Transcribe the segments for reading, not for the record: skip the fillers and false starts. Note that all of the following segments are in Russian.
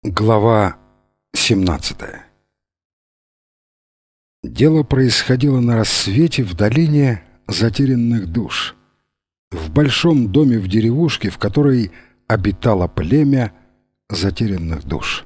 Глава 17. Дело происходило на рассвете в долине затерянных душ, в большом доме в деревушке, в которой обитало племя затерянных душ.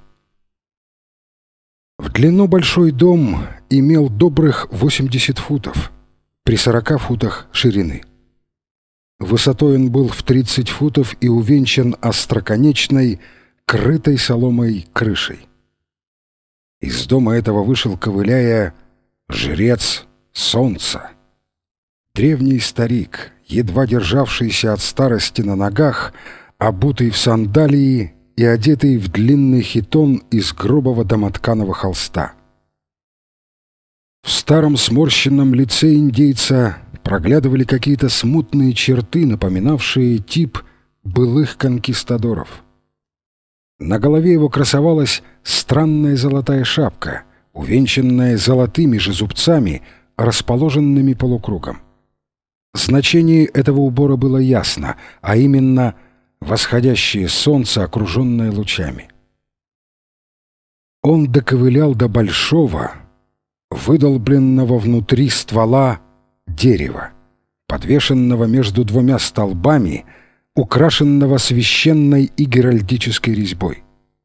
В длину большой дом имел добрых 80 футов, при 40 футах ширины. Высотой он был в 30 футов и увенчан остроконечной, крытой соломой крышей. Из дома этого вышел, ковыляя, жрец Солнца. Древний старик, едва державшийся от старости на ногах, обутый в сандалии и одетый в длинный хитон из грубого домотканого холста. В старом сморщенном лице индейца проглядывали какие-то смутные черты, напоминавшие тип былых конкистадоров. На голове его красовалась странная золотая шапка, увенчанная золотыми же зубцами, расположенными полукругом. Значение этого убора было ясно, а именно восходящее солнце, окруженное лучами. Он доковылял до большого, выдолбленного внутри ствола дерева, подвешенного между двумя столбами, украшенного священной и геральдической резьбой.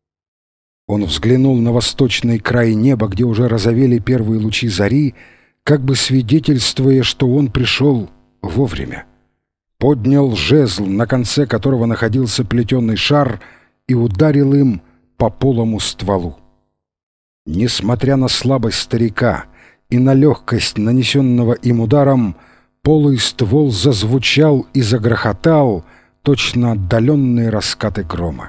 Он взглянул на восточный край неба, где уже разовели первые лучи зари, как бы свидетельствуя, что он пришел вовремя. Поднял жезл, на конце которого находился плетеный шар, и ударил им по полому стволу. Несмотря на слабость старика и на легкость нанесенного им ударом, полый ствол зазвучал и загрохотал, точно отдаленные раскаты грома.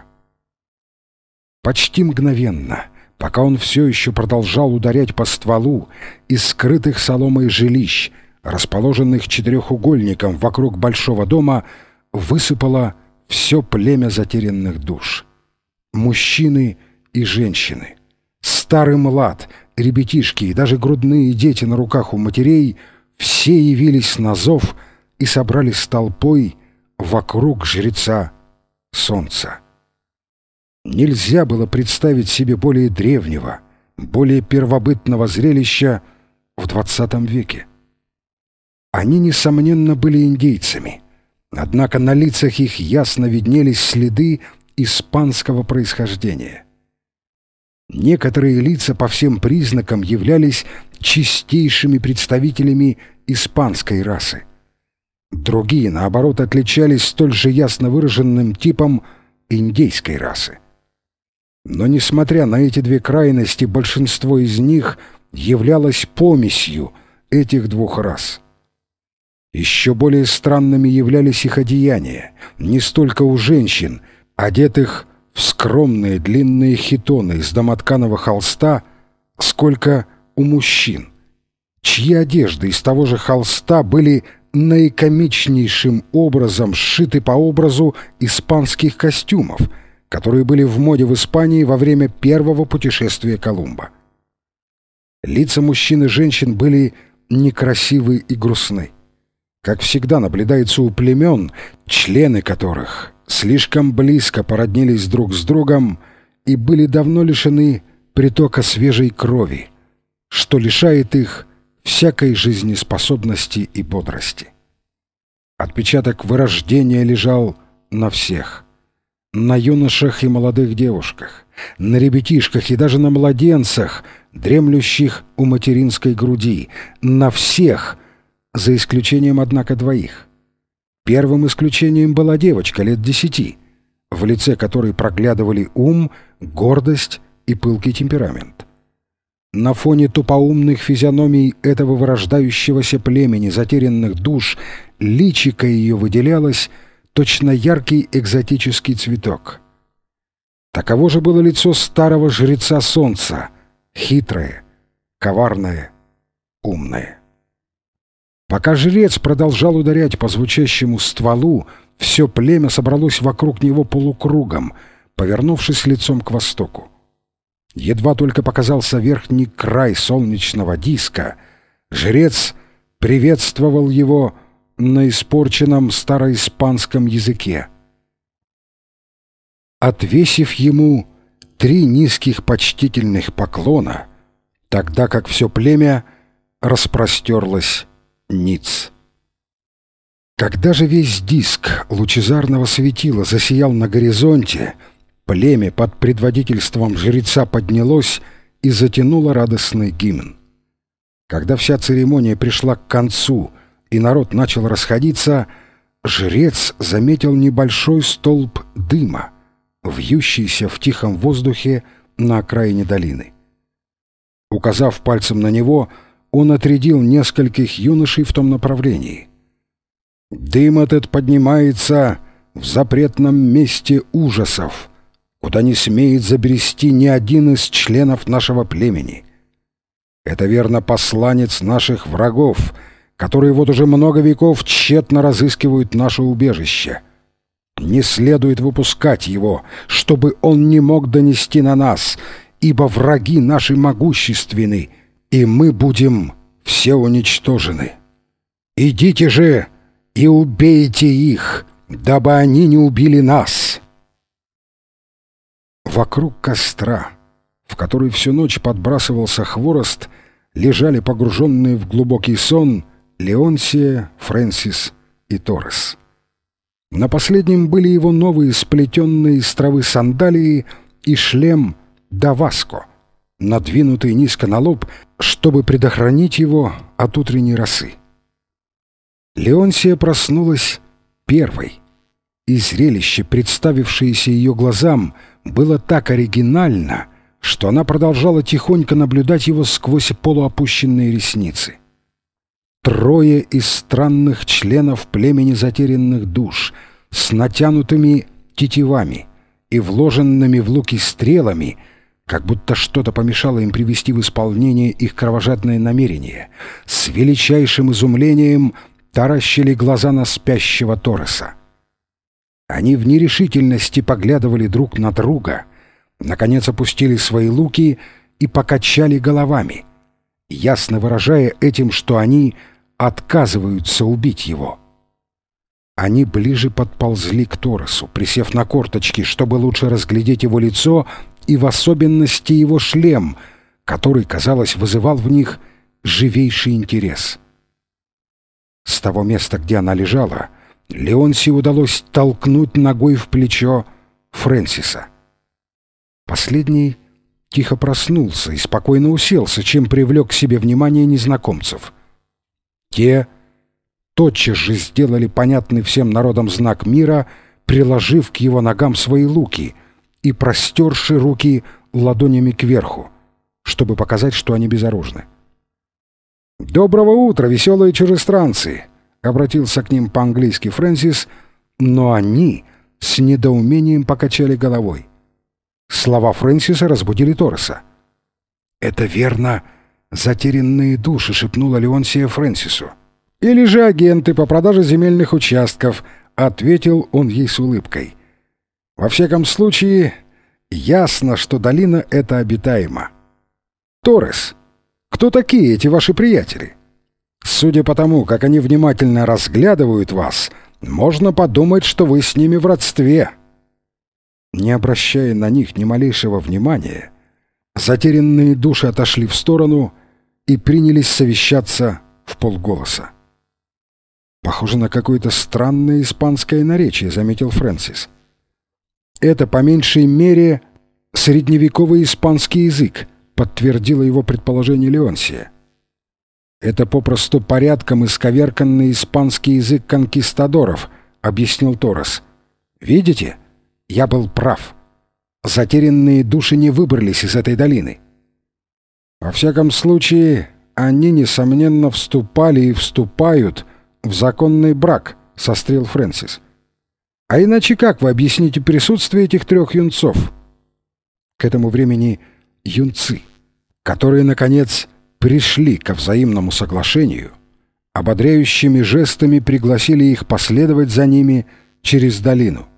Почти мгновенно, пока он все еще продолжал ударять по стволу, из скрытых соломой жилищ, расположенных четырехугольником вокруг большого дома, высыпало все племя затерянных душ. Мужчины и женщины, старый млад, ребятишки и даже грудные дети на руках у матерей — все явились на зов и собрались толпой вокруг жреца Солнца. Нельзя было представить себе более древнего, более первобытного зрелища в XX веке. Они, несомненно, были индейцами, однако на лицах их ясно виднелись следы испанского происхождения. Некоторые лица по всем признакам являлись чистейшими представителями испанской расы. Другие, наоборот, отличались столь же ясно выраженным типом индейской расы. Но, несмотря на эти две крайности, большинство из них являлось помесью этих двух рас. Еще более странными являлись их одеяния, не столько у женщин, одетых в скромные длинные хитоны из домотканого холста, сколько у мужчин, чьи одежды из того же холста были наикомичнейшим образом сшиты по образу испанских костюмов, которые были в моде в Испании во время первого путешествия Колумба. Лица мужчин и женщин были некрасивы и грустны. Как всегда наблюдается у племен, члены которых слишком близко породнились друг с другом и были давно лишены притока свежей крови, что лишает их всякой жизнеспособности и бодрости. Отпечаток вырождения лежал на всех. На юношах и молодых девушках, на ребятишках и даже на младенцах, дремлющих у материнской груди, на всех, за исключением, однако, двоих. Первым исключением была девочка лет 10, в лице которой проглядывали ум, гордость и пылкий темперамент. На фоне тупоумных физиономий этого вырождающегося племени затерянных душ личико ее выделялось точно яркий экзотический цветок. Таково же было лицо старого жреца Солнца, хитрое, коварное, умное. Пока жрец продолжал ударять по звучащему стволу, все племя собралось вокруг него полукругом, повернувшись лицом к востоку. Едва только показался верхний край солнечного диска, жрец приветствовал его на испорченном староиспанском языке. Отвесив ему 3 низких почтительных поклона, тогда как все племя распростерлось ниц. Когда же весь диск лучезарного светила засиял на горизонте, племя под предводительством жреца поднялось и затянуло радостный гимн. Когда вся церемония пришла к концу и народ начал расходиться, жрец заметил небольшой столб дыма, вьющийся в тихом воздухе на окраине долины. Указав пальцем на него, он отрядил нескольких юношей в том направлении. «Дым этот поднимается в запретном месте ужасов, куда не смеет забрести ни один из членов нашего племени. Это верно посланец наших врагов, которые вот уже много веков тщетно разыскивают наше убежище. Не следует выпускать его, чтобы он не мог донести на нас, ибо враги наши могущественны, и мы будем все уничтожены. Идите же и убейте их, дабы они не убили нас». Вокруг костра, в который всю ночь подбрасывался хворост, лежали погруженные в глубокий сон Леонсия, Фрэнсис и Торрес. На последнем были его новые сплетенные из травы сандалии и шлем Даваско, надвинутый низко на лоб, чтобы предохранить его от утренней росы. Леонсия проснулась первой, и зрелище, представившееся ее глазам, было так оригинально, что она продолжала тихонько наблюдать его сквозь полуопущенные ресницы. 3 из странных членов племени затерянных душ с натянутыми тетивами и вложенными в луки стрелами, как будто что-то помешало им привести в исполнение их кровожадное намерение, с величайшим изумлением таращили глаза на спящего Торреса. Они в нерешительности поглядывали друг на друга, наконец опустили свои луки и покачали головами, ясно выражая этим, что они отказываются убить его. Они ближе подползли к Торресу, присев на корточки, чтобы лучше разглядеть его лицо и в особенности его шлем, который, казалось, вызывал в них живейший интерес. С того места, где она лежала, Леонсии удалось толкнуть ногой в плечо Фрэнсиса. Последний тихо проснулся и спокойно уселся, чем привлек к себе внимание незнакомцев. Те тотчас же сделали понятный всем народам знак мира, приложив к его ногам свои луки и простерши руки ладонями кверху, чтобы показать, что они безоружны. «Доброго утра, веселые чужестранцы!» — обратился к ним по-английски Фрэнсис, но они с недоумением покачали головой. Слова Фрэнсиса разбудили Торреса. «Это верно затерянные души», — шепнула Леонсия Фрэнсису. «Или же агенты по продаже земельных участков», — ответил он ей с улыбкой. «Во всяком случае, ясно, что долина эта обитаема. Торрес, кто такие эти ваши приятели? Судя по тому, как они внимательно разглядывают вас, можно подумать, что вы с ними в родстве». Не обращая на них ни малейшего внимания, затерянные души отошли в сторону и принялись совещаться вполголоса. «Похоже на какое-то странное испанское наречие», — заметил Фрэнсис. «Это, по меньшей мере, средневековый испанский язык», — подтвердила его предположение Леонсия. «Это попросту порядком исковерканный испанский язык конкистадоров», — объяснил Торрес. «Видите? Я был прав. Затерянные души не выбрались из этой долины. Во всяком случае, они, несомненно, вступали и вступают в законный брак», — сострил Фрэнсис. «А иначе как вы объясните присутствие этих 3 юнцов?» К этому времени юнцы, которые, наконец, пришли ко взаимному соглашению, ободряющими жестами пригласили их последовать за ними через долину.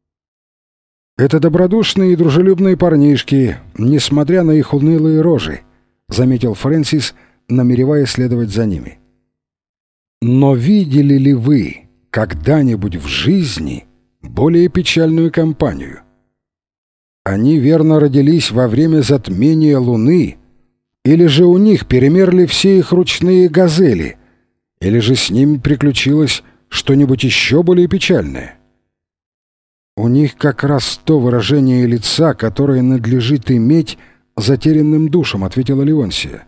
«Это добродушные и дружелюбные парнишки, несмотря на их унылые рожи», — заметил Фрэнсис, намереваясь следовать за ними. «Но видели ли вы когда-нибудь в жизни более печальную компанию? Они верно родились во время затмения Луны, или же у них перемерли все их ручные газели, или же с ними приключилось что-нибудь еще более печальное. У них как раз то выражение лица, которое надлежит иметь затерянным душам, ответила Леонсия.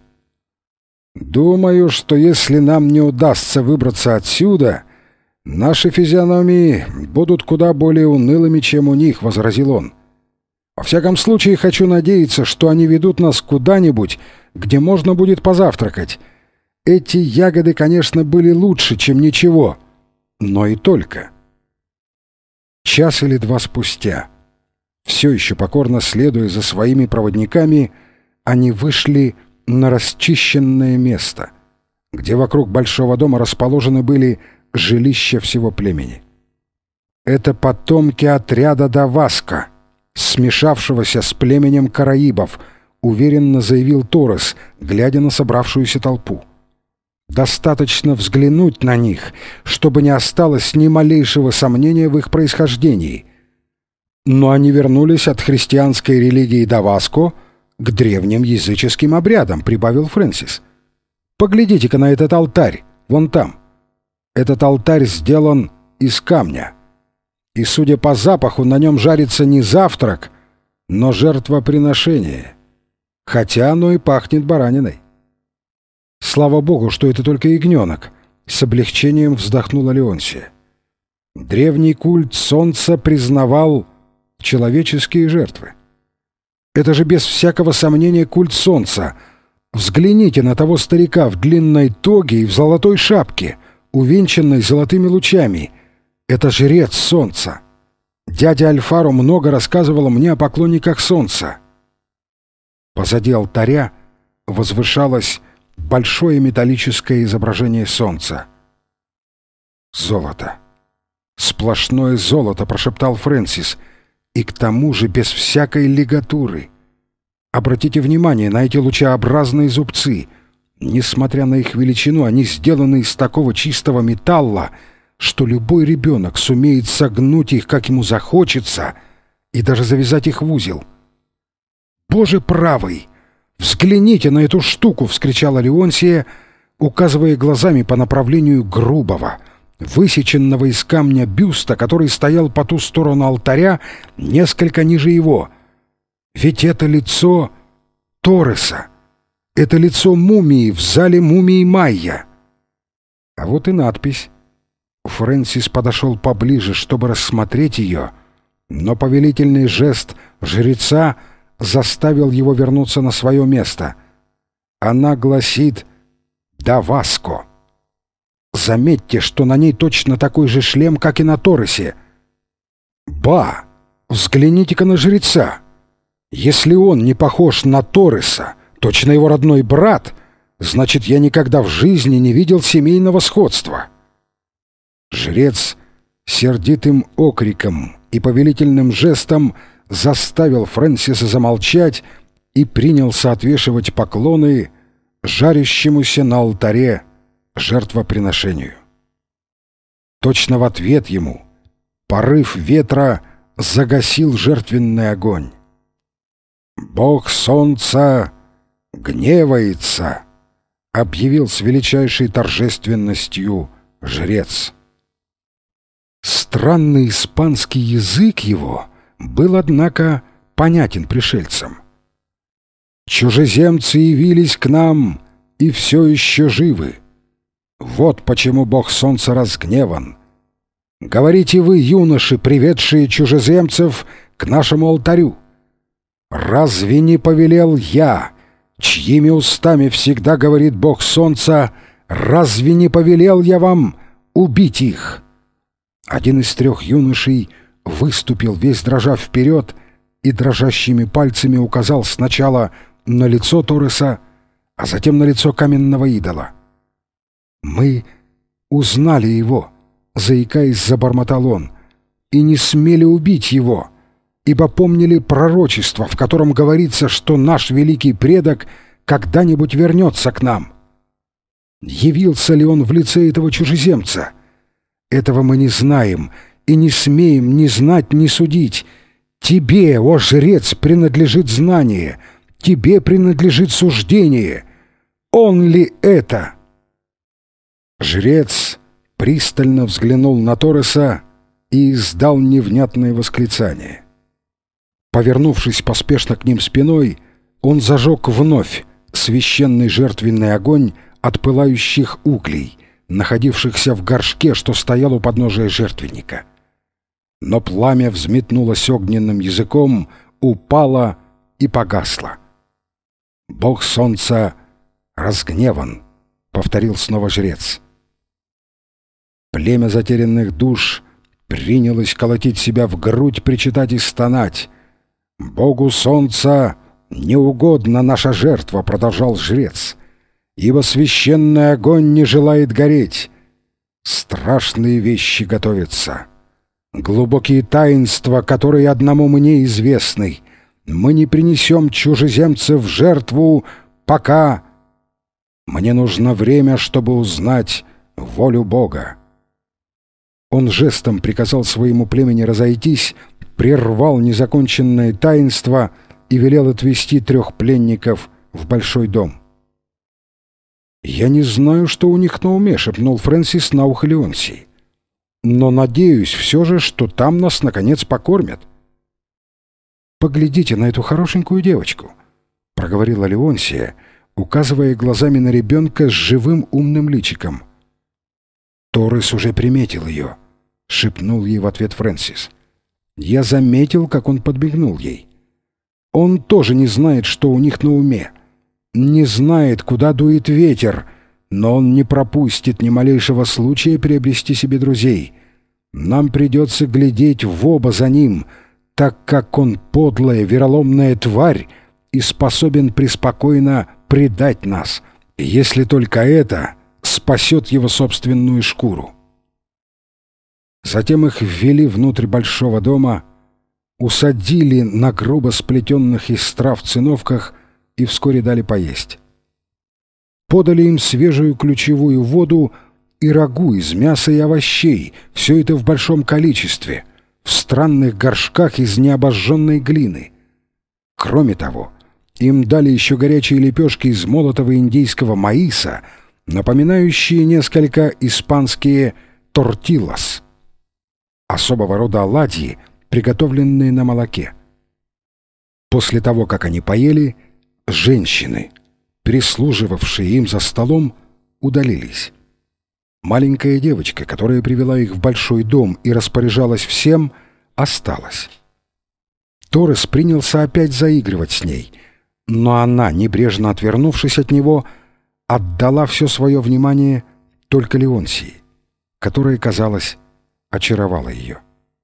Думаю, что если нам не удастся выбраться отсюда, наши физиономии будут куда более унылыми, чем у них, возразил он. Во всяком случае, хочу надеяться, что они ведут нас куда-нибудь, где можно будет позавтракать. Эти ягоды, конечно, были лучше, чем ничего, но и только. Час или два спустя, все еще покорно следуя за своими проводниками, они вышли на расчищенное место, где вокруг большого дома расположены были жилища всего племени. Это потомки отряда Даваско, смешавшегося с племенем караибов, уверенно заявил Торрес, глядя на собравшуюся толпу. Достаточно взглянуть на них, чтобы не осталось ни малейшего сомнения в их происхождении. Но они вернулись от христианской религии Даваско к древним языческим обрядам, прибавил Фрэнсис. Поглядите-ка на этот алтарь, вон там. Этот алтарь сделан из камня. И, судя по запаху, на нем жарится не завтрак, но жертвоприношение. Хотя оно и пахнет бараниной. Слава богу, что это только ягненок, с облегчением вздохнула Леонсия. Древний культ солнца признавал человеческие жертвы. Это же без всякого сомнения культ солнца. Взгляните на того старика в длинной тоге и в золотой шапке, увенчанной золотыми лучами. Это жрец солнца. Дядя Альфаро много рассказывал мне о поклонниках солнца. Позади алтаря возвышалось большое металлическое изображение солнца. «Золото! Сплошное золото!» — прошептал Фрэнсис. «И к тому же без всякой лигатуры. Обратите внимание на эти лучеобразные зубцы. Несмотря на их величину, они сделаны из такого чистого металла, что любой ребенок сумеет согнуть их, как ему захочется, и даже завязать их в узел. «Боже правый! Взгляните на эту штуку!» — вскричала Леонсия, указывая глазами по направлению грубого, высеченного из камня бюста, который стоял по ту сторону алтаря, несколько ниже его. «Ведь это лицо Торреса! Это лицо мумии в зале мумии Майя!» А вот и надпись. Фрэнсис подошел поближе, чтобы рассмотреть ее, но повелительный жест жреца заставил его вернуться на свое место. Она гласит «Даваско». Заметьте, что на ней точно такой же шлем, как и на Торресе. Ба! Взгляните-ка на жреца. Если он не похож на Торреса, точно его родной брат, значит, я никогда в жизни не видел семейного сходства. Жрец сердитым окриком и повелительным жестом заставил Фрэнсиса замолчать и принялся отвешивать поклоны жарящемуся на алтаре жертвоприношению. Точно в ответ ему порыв ветра загасил жертвенный огонь. «Бог солнца гневается», — объявил с величайшей торжественностью жрец. Странный испанский язык его был, однако, понятен пришельцам. «Чужеземцы явились к нам и все еще живы. Вот почему Бог солнца разгневан. Говорите вы, юноши, приведшие чужеземцев к нашему алтарю. Разве не повелел я, чьими устами всегда говорит Бог солнца, разве не повелел я вам убить их?» Один из трех юношей выступил, весь дрожа вперед, и дрожащими пальцами указал сначала на лицо Торреса, а затем на лицо каменного идола. «Мы узнали его», — заикаясь, забормотал он, — «и не смели убить его, ибо помнили пророчество, в котором говорится, что наш великий предок когда-нибудь вернется к нам. Явился ли он в лице этого чужеземца? Этого мы не знаем и не смеем ни знать, ни судить. Тебе, о жрец, принадлежит знание, тебе принадлежит суждение. Он ли это?» Жрец пристально взглянул на Торреса и издал невнятное восклицание. Повернувшись поспешно к ним спиной, он зажег вновь священный жертвенный огонь от пылающих углей, находившихся в горшке, что стоял у подножия жертвенника. Но пламя взметнулось огненным языком, упало и погасло. «Бог солнца разгневан», — повторил снова жрец. Племя затерянных душ принялось колотить себя в грудь, причитать и стонать. «Богу солнца не угодна наша жертва», — продолжал жрец, «ибо священный огонь не желает гореть. Страшные вещи готовятся, глубокие таинства, которые одному мне известны. Мы не принесем чужеземцев в жертву, пока... Мне нужно время, чтобы узнать волю Бога». Он жестом приказал своему племени разойтись, прервал незаконченное таинство и велел отвезти 3 пленников в большой дом. «Я не знаю, что у них на уме», — шепнул Фрэнсис на ухо Леонсии. «Но надеюсь все же, что там нас, наконец, покормят». «Поглядите на эту хорошенькую девочку», — проговорила Леонсия, указывая глазами на ребенка с живым умным личиком. «Торрес уже приметил ее», — шепнул ей в ответ Фрэнсис. «Я заметил, как он подмигнул ей. Он тоже не знает, что у них на уме, не знает, куда дует ветер, но он не пропустит ни малейшего случая приобрести себе друзей. Нам придется глядеть в оба за ним, так как он подлая, вероломная тварь и способен преспокойно предать нас, если только это спасет его собственную шкуру». Затем их ввели внутрь большого дома, усадили на грубо сплетенных из трав циновках и вскоре дали поесть. Подали им свежую ключевую воду и рагу из мяса и овощей, все это в большом количестве, в странных горшках из необожженной глины. Кроме того, им дали еще горячие лепешки из молотого индейского маиса, напоминающие несколько испанские тортилlas, особого рода оладьи, приготовленные на молоке. После того, как они поели, женщины, прислуживавшие им за столом, удалились. Маленькая девочка, которая привела их в большой дом и распоряжалась всем, осталась. Торрес принялся опять заигрывать с ней, но она, небрежно отвернувшись от него, отдала все свое внимание только Леонсии, которая, казалось, очаровала ее.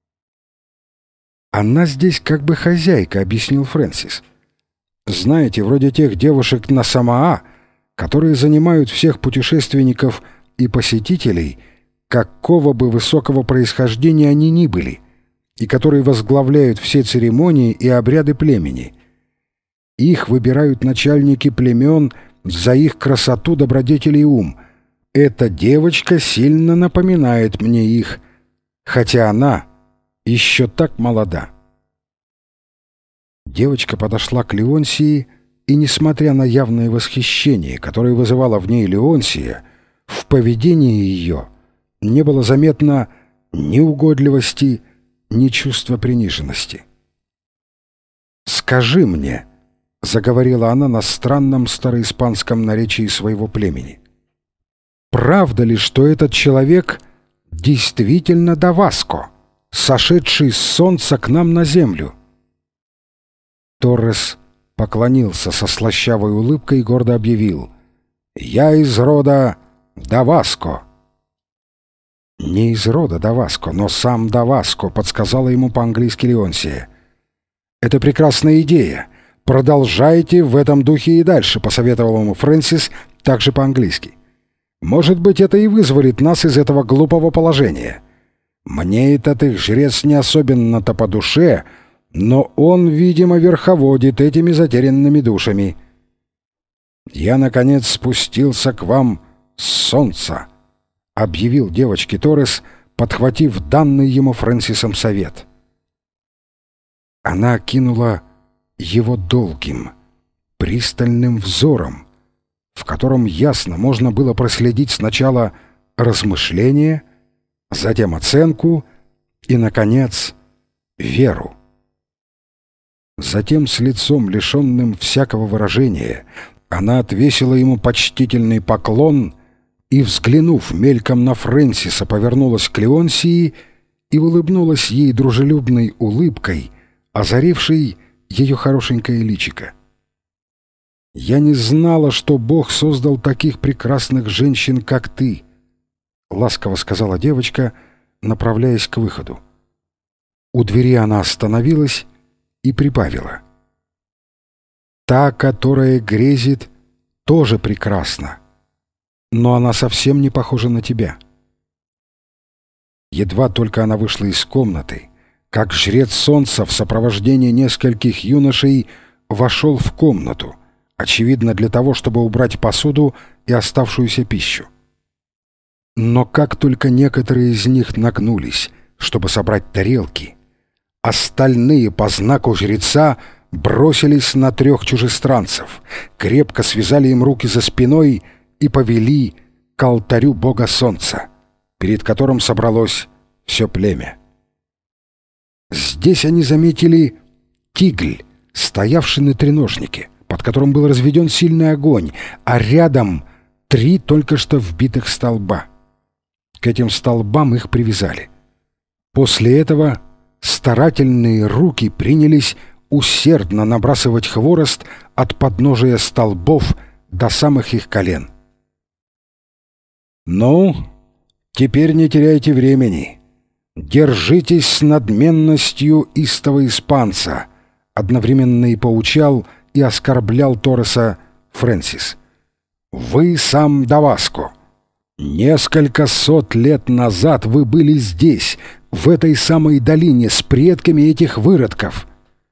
«Она здесь как бы хозяйка», — объяснил Фрэнсис. «Знаете, вроде тех девушек на Самоа, которые занимают всех путешественников и посетителей, какого бы высокого происхождения они ни были, и которые возглавляют все церемонии и обряды племени. Их выбирают начальники племен за их красоту, добродетель и ум. Эта девочка сильно напоминает мне их, хотя она еще так молода». Девочка подошла к Леонсии, и, несмотря на явное восхищение, которое вызывала в ней Леонсия, в поведении ее не было заметно ни угодливости, ни чувства приниженности. «Скажи мне», — заговорила она на странном староиспанском наречии своего племени, «правда ли, что этот человек действительно Даваско, сошедший с солнца к нам на землю?» Торрес поклонился со слащавой улыбкой и гордо объявил: «Я из рода Даваско». «Не из рода Даваско, но сам Даваско», — подсказала ему по-английски Леонсия. «Это прекрасная идея. Продолжайте в этом духе и дальше», — посоветовал ему Фрэнсис также по-английски. «Может быть, это и вызволит нас из этого глупого положения. Мне этот их жрец не особенно-то по душе, но он, видимо, верховодит этими затерянными душами. Я, наконец, спустился к вам с солнца», — объявил девочке Торрес, подхватив данный ему Фрэнсисом совет. Она окинула его долгим, пристальным взором, в котором ясно можно было проследить сначала размышление, затем оценку и, наконец, веру. Затем с лицом, лишенным всякого выражения, она отвесила ему почтительный поклон и, взглянув мельком на Фрэнсиса, повернулась к Леонсии и улыбнулась ей дружелюбной улыбкой, озарившей ее хорошенькое личико. «Я не знала, что Бог создал таких прекрасных женщин, как ты», — ласково сказала девочка, направляясь к выходу. У двери она остановилась и прибавила: «Та, которая грезит, тоже прекрасна, но она совсем не похожа на тебя». Едва только она вышла из комнаты, как жрец солнца в сопровождении нескольких юношей вошел в комнату, очевидно для того, чтобы убрать посуду и оставшуюся пищу. Но как только некоторые из них нагнулись, чтобы собрать тарелки, остальные по знаку жреца бросились на 3 чужестранцев, крепко связали им руки за спиной и повели к алтарю бога солнца, перед которым собралось все племя. Здесь они заметили тигль, стоявший на треножнике, под которым был разведен сильный огонь, а рядом 3 только что вбитых столба. К этим столбам их привязали. После этого старательные руки принялись усердно набрасывать хворост от подножия столбов до самых их колен. «Ну, теперь не теряйте времени. Держитесь с надменностью истого испанца», — одновременно и поучал, и оскорблял Торреса Фрэнсис. «Вы сам Даваско. Несколько сот лет назад вы были здесь, в этой самой долине, с предками этих выродков.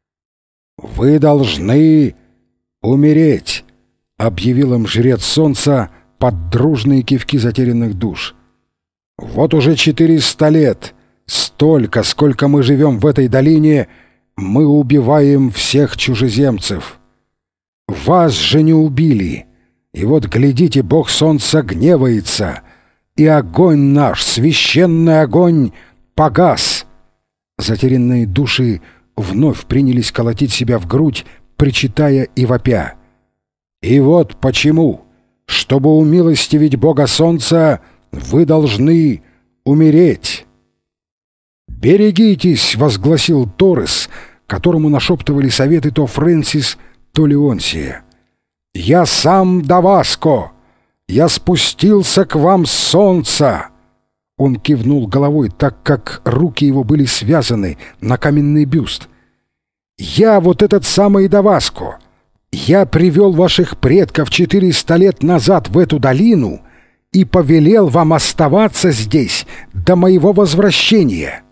Вы должны умереть», — объявил им жрец солнца под дружные кивки затерянных душ. «Вот уже 400 лет, столько, сколько мы живем в этой долине, мы убиваем всех чужеземцев. Вас же не убили, и вот, глядите, бог солнца гневается, и огонь наш, священный огонь, погас». Затерянные души вновь принялись колотить себя в грудь, причитая и вопя. «И вот почему, чтобы умилостивить бога солнца, вы должны умереть». «Берегитесь!» — возгласил Торрес, которому нашептывали советы то Фрэнсис, то Леонсия. «Я сам Даваско! Я спустился к вам с солнца!» Он кивнул головой, так как руки его были связаны на каменный бюст. «Я вот этот самый Даваско! Я привел ваших предков 400 лет назад в эту долину и повелел вам оставаться здесь до моего возвращения!»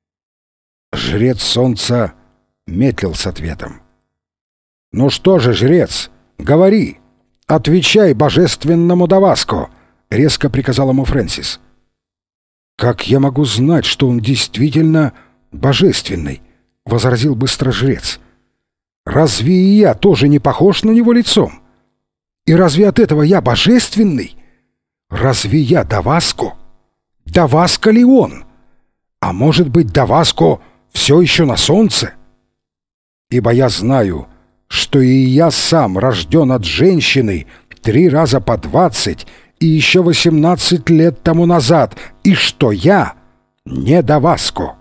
Жрец солнца медлил с ответом. «Ну что же, жрец, говори, отвечай божественному Даваско!» — резко приказал ему Фрэнсис. «Как я могу знать, что он действительно божественный?» — возразил быстро жрец. «Разве и я тоже не похож на него лицом? И разве от этого я божественный? Разве я Даваско? Даваско ли он? А может быть, Даваско все еще на солнце? Ибо я знаю, что и я сам рожден от женщины 3 раза по 20 и еще 18 лет тому назад, и что я не Даваско».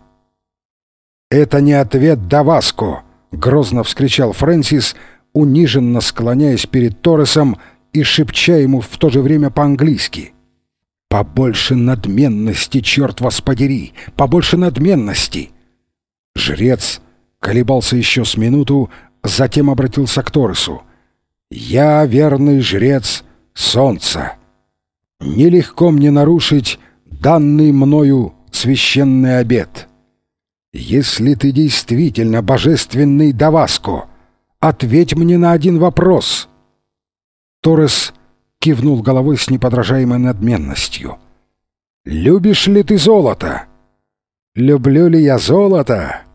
«Это не ответ Даваско!» — грозно вскричал Фрэнсис, униженно склоняясь перед Торресом и шепча ему в то же время по-английски: «Побольше надменности, черт вас подери! Побольше надменности!» Жрец колебался еще с минуту, затем обратился к Торресу. «Я верный жрец солнца. Нелегко мне нарушить данный мною священный обет. Если ты действительно божественный Даваско, ответь мне на один вопрос». Торрес кивнул головой с неподражаемой надменностью. «Любишь ли ты золото?» «Люблю ли я золото?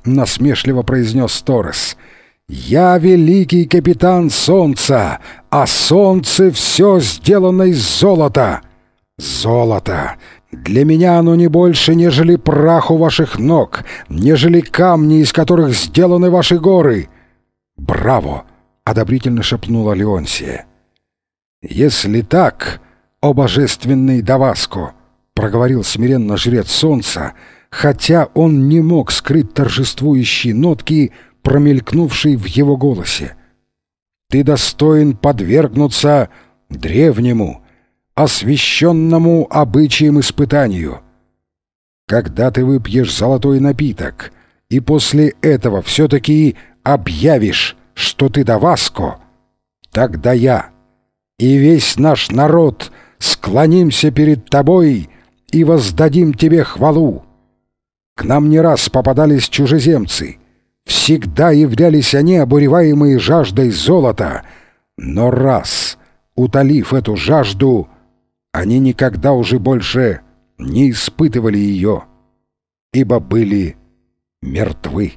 — насмешливо произнес Торрес. «Я великий капитан Солнца, а солнце все сделано из золота. Золото! Для меня оно не больше, нежели прах у ваших ног, нежели камни, из которых сделаны ваши горы». «Браво!» — одобрительно шепнула Леонсия. «Если так, о божественный Даваско!» — проговорил смиренно жрец Солнца, хотя он не мог скрыть торжествующие нотки, промелькнувшие в его голосе. «Ты достоин подвергнуться древнему, освященному обычаям испытанию. Когда ты выпьешь золотой напиток и после этого все-таки объявишь, что ты Даваско, тогда я и весь наш народ склонимся перед тобой и воздадим тебе хвалу. К нам не раз попадались чужеземцы, всегда являлись они, обуреваемые жаждой золота, но раз, утолив эту жажду, они никогда уже больше не испытывали ее, ибо были мертвы».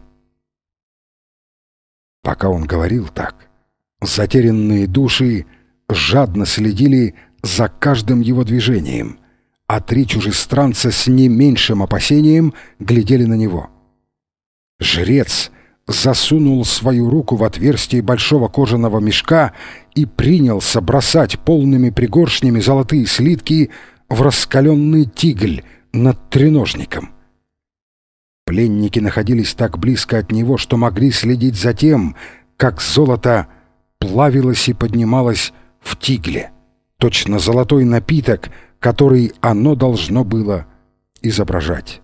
Пока он говорил так, затерянные души жадно следили за каждым его движением, а три чужестранца с не меньшим опасением глядели на него. Жрец засунул свою руку в отверстие большого кожаного мешка и принялся бросать полными пригоршнями золотые слитки в раскаленный тигль над треножником. Пленники находились так близко от него, что могли следить за тем, как золото плавилось и поднималось в тигле, точно золотой напиток, который оно должно было изображать.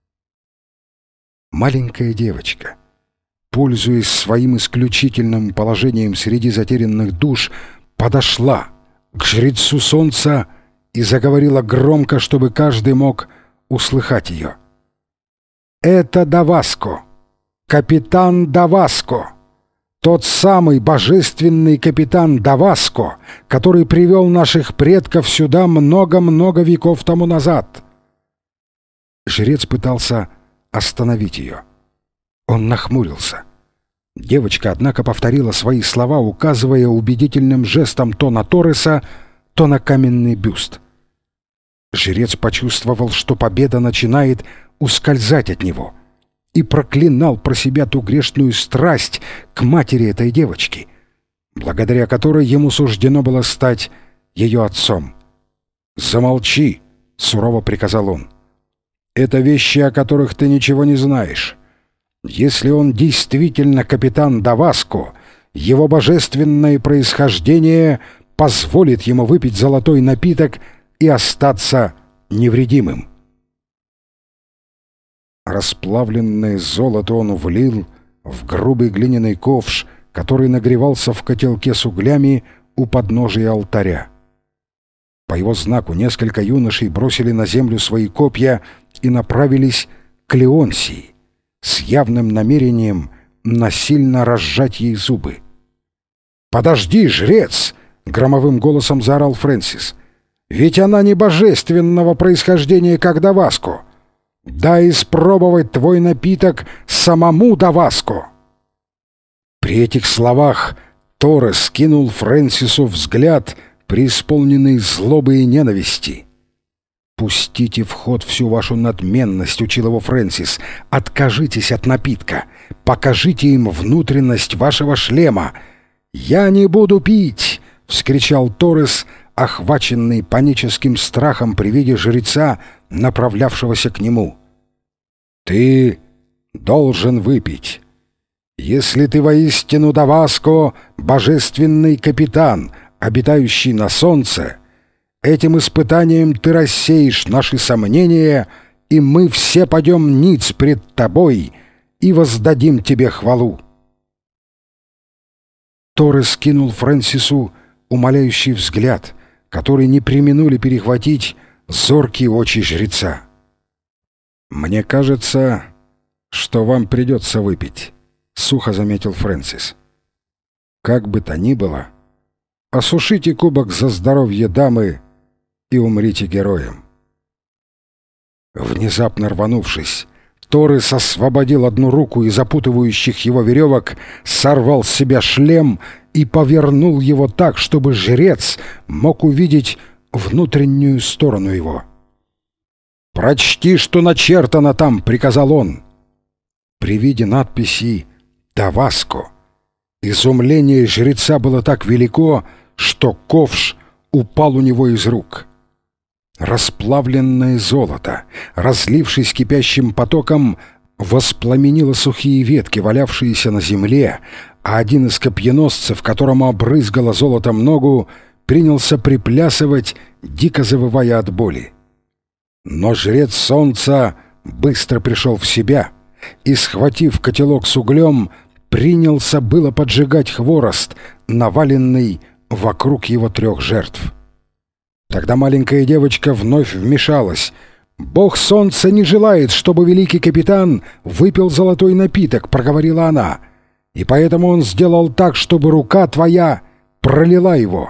Маленькая девочка, пользуясь своим исключительным положением среди затерянных душ, подошла к жрецу Солнца и заговорила громко, чтобы каждый мог услыхать ее. «Это Даваско, капитан Даваско, тот самый божественный капитан Даваско, который привел наших предков сюда много-много веков тому назад». Жрец пытался остановить ее. Он нахмурился. Девочка, однако, повторила свои слова, указывая убедительным жестом то на Торреса, то на каменный бюст. Жрец почувствовал, что победа начинает ускользать от него, и проклинал про себя ту грешную страсть к матери этой девочки, благодаря которой ему суждено было стать ее отцом. «Замолчи!» — сурово приказал он. «Это вещи, о которых ты ничего не знаешь. Если он действительно капитан Даваско, его божественное происхождение позволит ему выпить золотой напиток и остаться невредимым». Расплавленное золото он влил в грубый глиняный ковш, который нагревался в котелке с углями у подножия алтаря. По его знаку несколько юношей бросили на землю свои копья и направились к Леонсии с явным намерением насильно разжать ей зубы. «Подожди, жрец!» — громовым голосом заорал Фрэнсис. «Ведь она не божественного происхождения, как Даваско. Дай испробовать твой напиток самому Даваско». При этих словах Торрес скинул Фрэнсису взгляд, преисполненный злобы и ненависти. «Пустите в ход всю вашу надменность», — учил его Фрэнсис. «Откажитесь от напитка. Покажите им внутренность вашего шлема». «Я не буду пить!» — вскричал Торрес, охваченный паническим страхом при виде жреца, направлявшегося к нему. «Ты должен выпить. Если ты воистину Даваско, божественный капитан, обитающий на солнце, этим испытанием ты рассеешь наши сомнения, и мы все падем ниц пред тобой и воздадим тебе хвалу». Торрес кинул Фрэнсису умоляющий взгляд, который не преминули перехватить зоркие очи жреца. «Мне кажется, что вам придется выпить», — сухо заметил Фрэнсис. «Как бы то ни было, осушите кубок за здоровье дамы и умрите героем». Внезапно рванувшись, Торрес освободил одну руку из опутывающих его веревок, сорвал с себя шлем и повернул его так, чтобы жрец мог увидеть внутреннюю сторону его. «Прочти, что начертано там», — приказал он. При виде надписи «Даваско» изумление жреца было так велико, что ковш упал у него из рук. Расплавленное золото, разлившись кипящим потоком, воспламенило сухие ветки, валявшиеся на земле, а один из копьеносцев, которому обрызгало золотом ногу, принялся приплясывать, дико завывая от боли. Но жрец солнца быстро пришел в себя и, схватив котелок с углем, принялся было поджигать хворост, наваленный вокруг его 3 жертв. Тогда маленькая девочка вновь вмешалась. «Бог солнца не желает, чтобы великий капитан выпил золотой напиток», — проговорила она, «и поэтому он сделал так, чтобы рука твоя пролила его».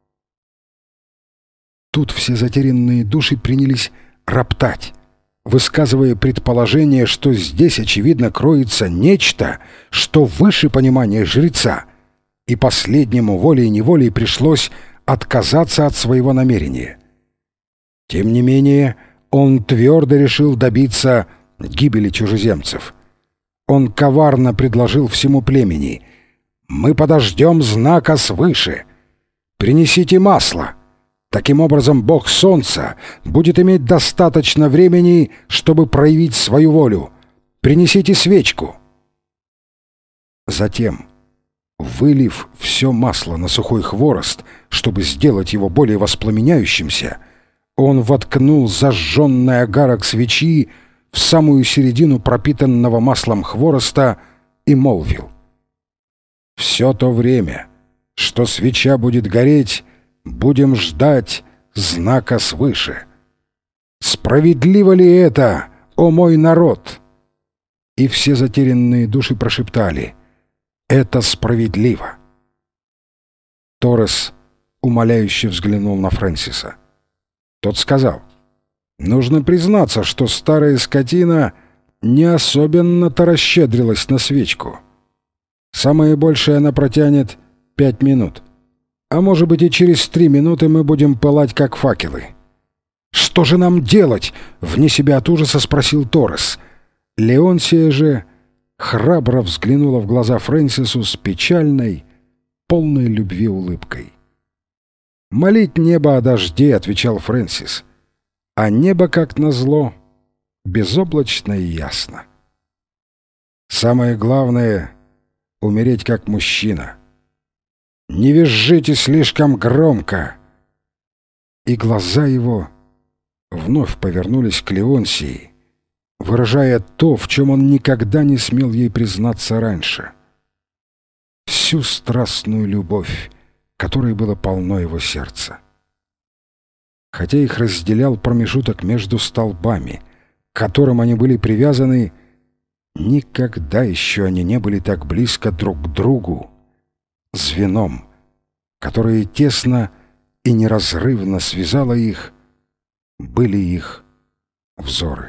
Тут все затерянные души принялись роптать, высказывая предположение, что здесь, очевидно, кроется нечто, что выше понимания жреца, и последнему волей-неволей пришлось отказаться от своего намерения. Тем не менее, он твердо решил добиться гибели чужеземцев. Он коварно предложил всему племени: «Мы подождем знака свыше. Принесите масло. Таким образом, бог солнца будет иметь достаточно времени, чтобы проявить свою волю. Принесите свечку». Затем, вылив все масло на сухой хворост, чтобы сделать его более воспламеняющимся, он воткнул зажженный огарок свечи в самую середину пропитанного маслом хвороста и молвил: «Все то время, что свеча будет гореть, будем ждать знака свыше. Справедливо ли это, о мой народ?» И все затерянные души прошептали: «Это справедливо». Торрес умоляюще взглянул на Фрэнсиса. Тот сказал: «Нужно признаться, что старая скотина не особенно-то расщедрилась на свечку. Самое большее она протянет 5 минут. А может быть, и через 3 минуты мы будем пылать, как факелы». «Что же нам делать?» — вне себя от ужаса спросил Торрес. Леонсия же храбро взглянула в глаза Фрэнсису с печальной, полной любви улыбкой. «Молить небо о дожде», — отвечал Фрэнсис. «А небо, как назло, безоблачно и ясно. Самое главное — умереть как мужчина. Не визжите слишком громко». И глаза его вновь повернулись к Леонсии, выражая то, в чем он никогда не смел ей признаться раньше: всю страстную любовь, которой было полно его сердце. Хотя их разделял промежуток между столбами, к которым они были привязаны, никогда еще они не были так близко друг к другу, звеном, которое тесно и неразрывно связало их, были их взоры.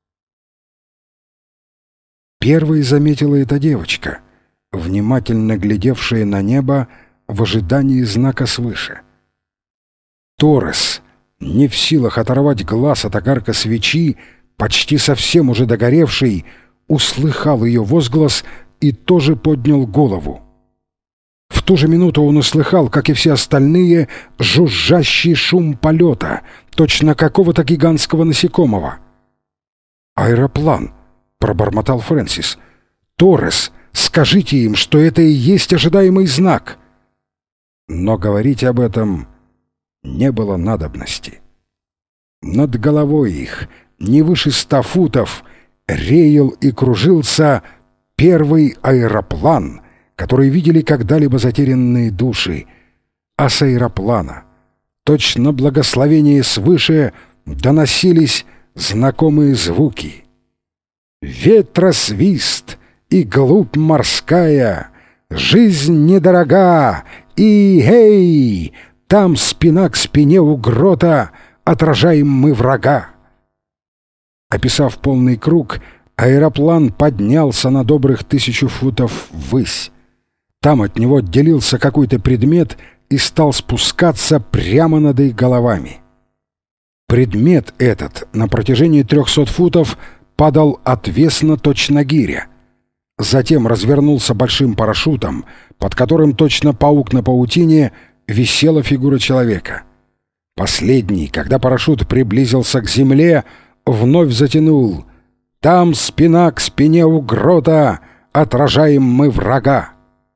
Первой заметила эта девочка, внимательно глядевшая на небо в ожидании знака свыше. Торрес, не в силах оторвать глаз от огарка свечи, почти совсем уже догоревший, услыхал ее возглас и тоже поднял голову. В ту же минуту он услыхал, как и все остальные, жужжащий шум полета, точно какого-то гигантского насекомого. «Аэроплан», — пробормотал Фрэнсис. «Торрес, скажите им, что это и есть ожидаемый знак». Но говорить об этом не было надобности. Над головой их, не выше 100 футов, реял и кружился первый аэроплан, который видели когда-либо затерянные души. А с аэроплана, точно благословение свыше, доносились знакомые звуки. Ветросвист и глубь морская, жизнь недорога, и эй, там спина к спине у грота отражаем мы врага. Описав полный круг, Аэроплан поднялся на добрых 1000 футов ввысь. Там от него отделился какой-то предмет и стал спускаться прямо над их головами. Предмет этот на протяжении 300 футов падал отвесно, точно гиря. Затем развернулся большим парашютом, под которым точно паук на паутине висела фигура человека. Последний, когда парашют приблизился к земле, вновь затянул: «Там спина к спине у грота, отражаем мы врага».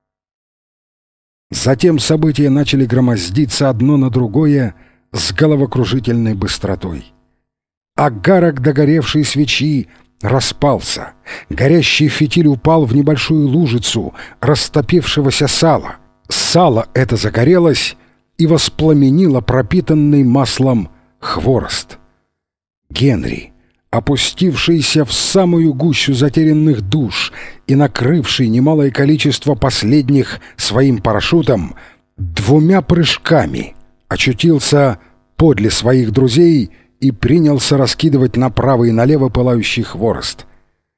Затем события начали громоздиться одно на другое с головокружительной быстротой. Агарок догоревшей свечи распался. Горящий фитиль упал в небольшую лужицу растопившегося сала. Сало это загорелось и воспламенило пропитанный маслом хворост. Генри, опустившийся в самую гущу затерянных душ и накрывший немалое количество последних своим парашютом, 2 прыжками очутился подле своих друзей и принялся раскидывать направо и налево пылающий хворост.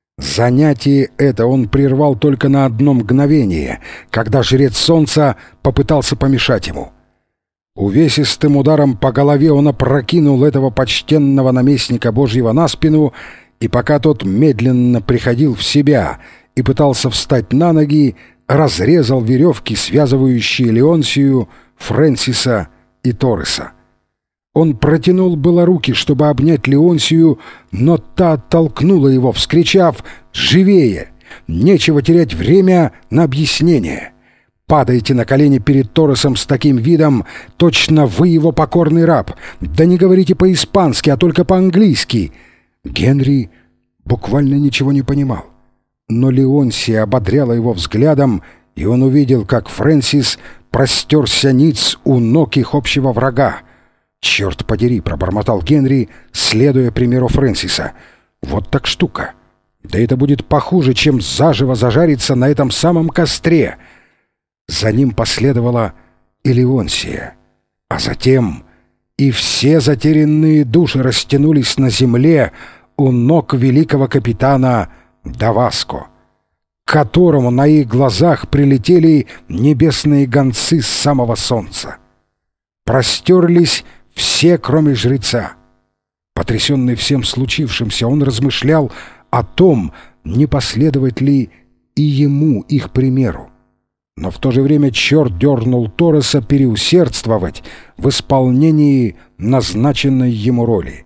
Занятие это он прервал только на одно мгновение, когда жрец солнца попытался помешать ему. Увесистым ударом по голове он опрокинул этого почтенного наместника Божьего на спину, и пока тот медленно приходил в себя и пытался встать на ноги, разрезал веревки, связывающие Леонсию, Фрэнсиса и Торреса. Он протянул было руки, чтобы обнять Леонсию, но та оттолкнула его, вскричав: «Живее! Нечего терять время на объяснение! Падайте на колени перед Торресом с таким видом, точно вы его покорный раб! Да не говорите по-испански, а только по-английски!» Генри буквально ничего не понимал, но Леонсия ободряла его взглядом, и он увидел, как Фрэнсис простерся ниц у ног их общего врага. «Черт подери!» — пробормотал Генри, следуя примеру Фрэнсиса. «Вот так штука! Да это будет похуже, чем заживо зажариться на этом самом костре!» За ним последовала и Леонсия, а затем и все затерянные души растянулись на земле у ног великого капитана Даваско, к которому на их глазах прилетели небесные гонцы с самого солнца. Простерлись все, кроме жреца. Потрясенный всем случившимся, он размышлял о том, не последовать ли и ему их примеру. Но в то же время черт дернул Торреса переусердствовать в исполнении назначенной ему роли.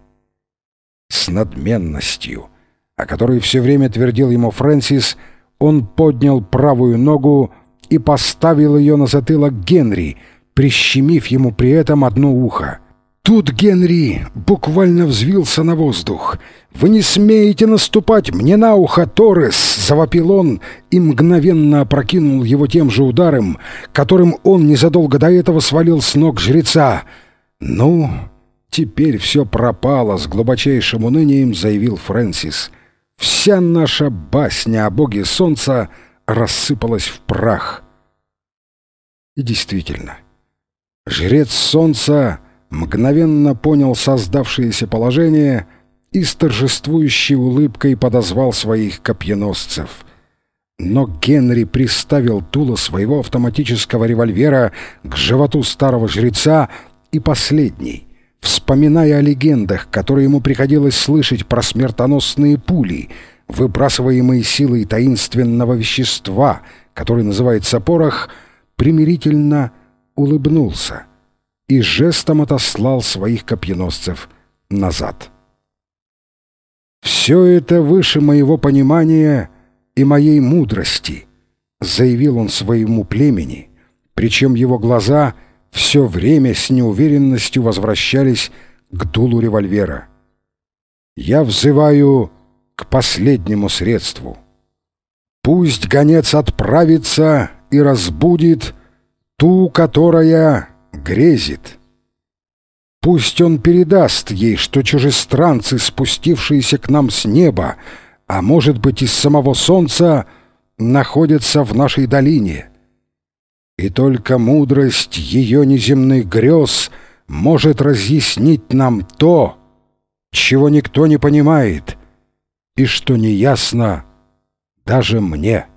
С надменностью, о которой все время твердил ему Фрэнсис, он поднял правую ногу и поставил ее на затылок Генри, прищемив ему при этом одно ухо. Тут Генри буквально взвился на воздух. «Вы не смеете наступать мне на ухо, Торрес!» — завопил он и мгновенно опрокинул его тем же ударом, которым он незадолго до этого свалил с ног жреца. «Ну, теперь все пропало», — с глубочайшим унынием заявил Фрэнсис. «Вся наша басня о боге солнца рассыпалась в прах». И действительно, жрец солнца мгновенно понял создавшееся положение и с торжествующей улыбкой подозвал своих копьеносцев. Но Генри приставил дуло своего автоматического револьвера к животу старого жреца, и последний, вспоминая о легендах, которые ему приходилось слышать про смертоносные пули, выбрасываемые силой таинственного вещества, которое называется порох, примирительно улыбнулся и жестом отослал своих копьеносцев назад. «Все это выше моего понимания и моей мудрости», — заявил он своему племени, причем его глаза все время с неуверенностью возвращались к дулу револьвера. «Я взываю к последнему средству. Пусть гонец отправится и разбудит ту, которая грезит. Пусть он передаст ей, что чужестранцы, спустившиеся к нам с неба, а может быть из самого солнца, находятся в нашей долине. И только мудрость ее неземных грез может разъяснить нам то, чего никто не понимает, и что неясно даже мне.